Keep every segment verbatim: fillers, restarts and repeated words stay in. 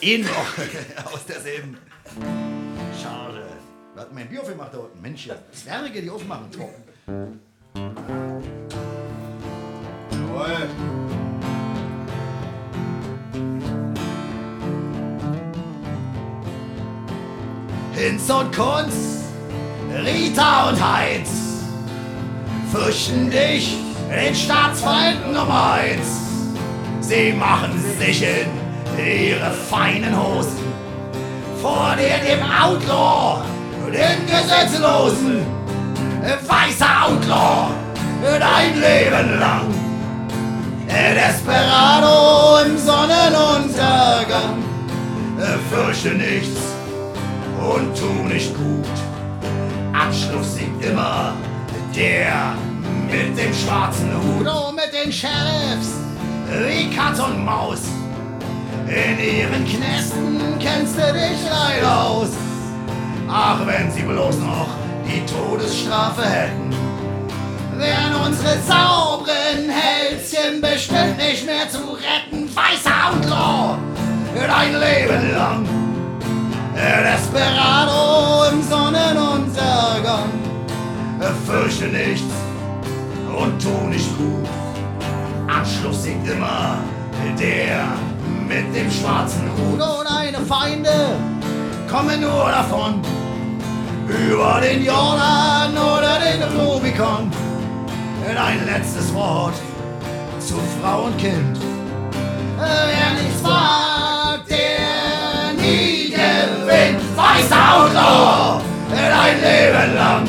ihn noch aus derselben Charge. Was hat mein Bier gemacht da unten? Mensch, hier. Zwerge, die aufmachen trocken. Jawohl. Hinz und Kunz, Rita und Heinz fürchten dich, den Staatsfeind Nummer eins. Sie machen sich in ihre feinen Hosen vor dir, dem Outlaw, den Gesetzlosen. Weißer Outlaw, dein Leben lang. Desperado im Sonnenuntergang. Fürchte nichts und tu nicht gut. Abschluss singt immer der mit dem schwarzen Hut. Oh, mit den Sheriffs wie Katz und Maus. In ihren Knästen kennst du dich leider aus. Ach, wenn sie bloß noch die Todesstrafe hätten, wären unsere sauberen Hälschen bestimmt nicht mehr zu retten. Weißer Outlaw, dein Leben lang. Desperado im Sonnenuntergang. Fürchte nichts und tu nicht gut. Abschluss singt immer der mit dem schwarzen Hut. Und deine Feinde kommen nur davon über den Jordan oder den Rubikon. Dein letztes Wort zu Frau und Kind. Wer nichts wagt, der nie gewinnt. Weißer Outlaw, dein Leben lang.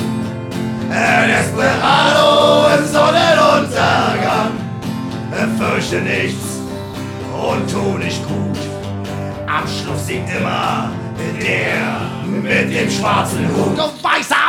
Desperado im Sonnenuntergang. Fürchte nichts und tu nicht gut. Abschluss singt immer der mit dem schwarzen Hut. Und weißer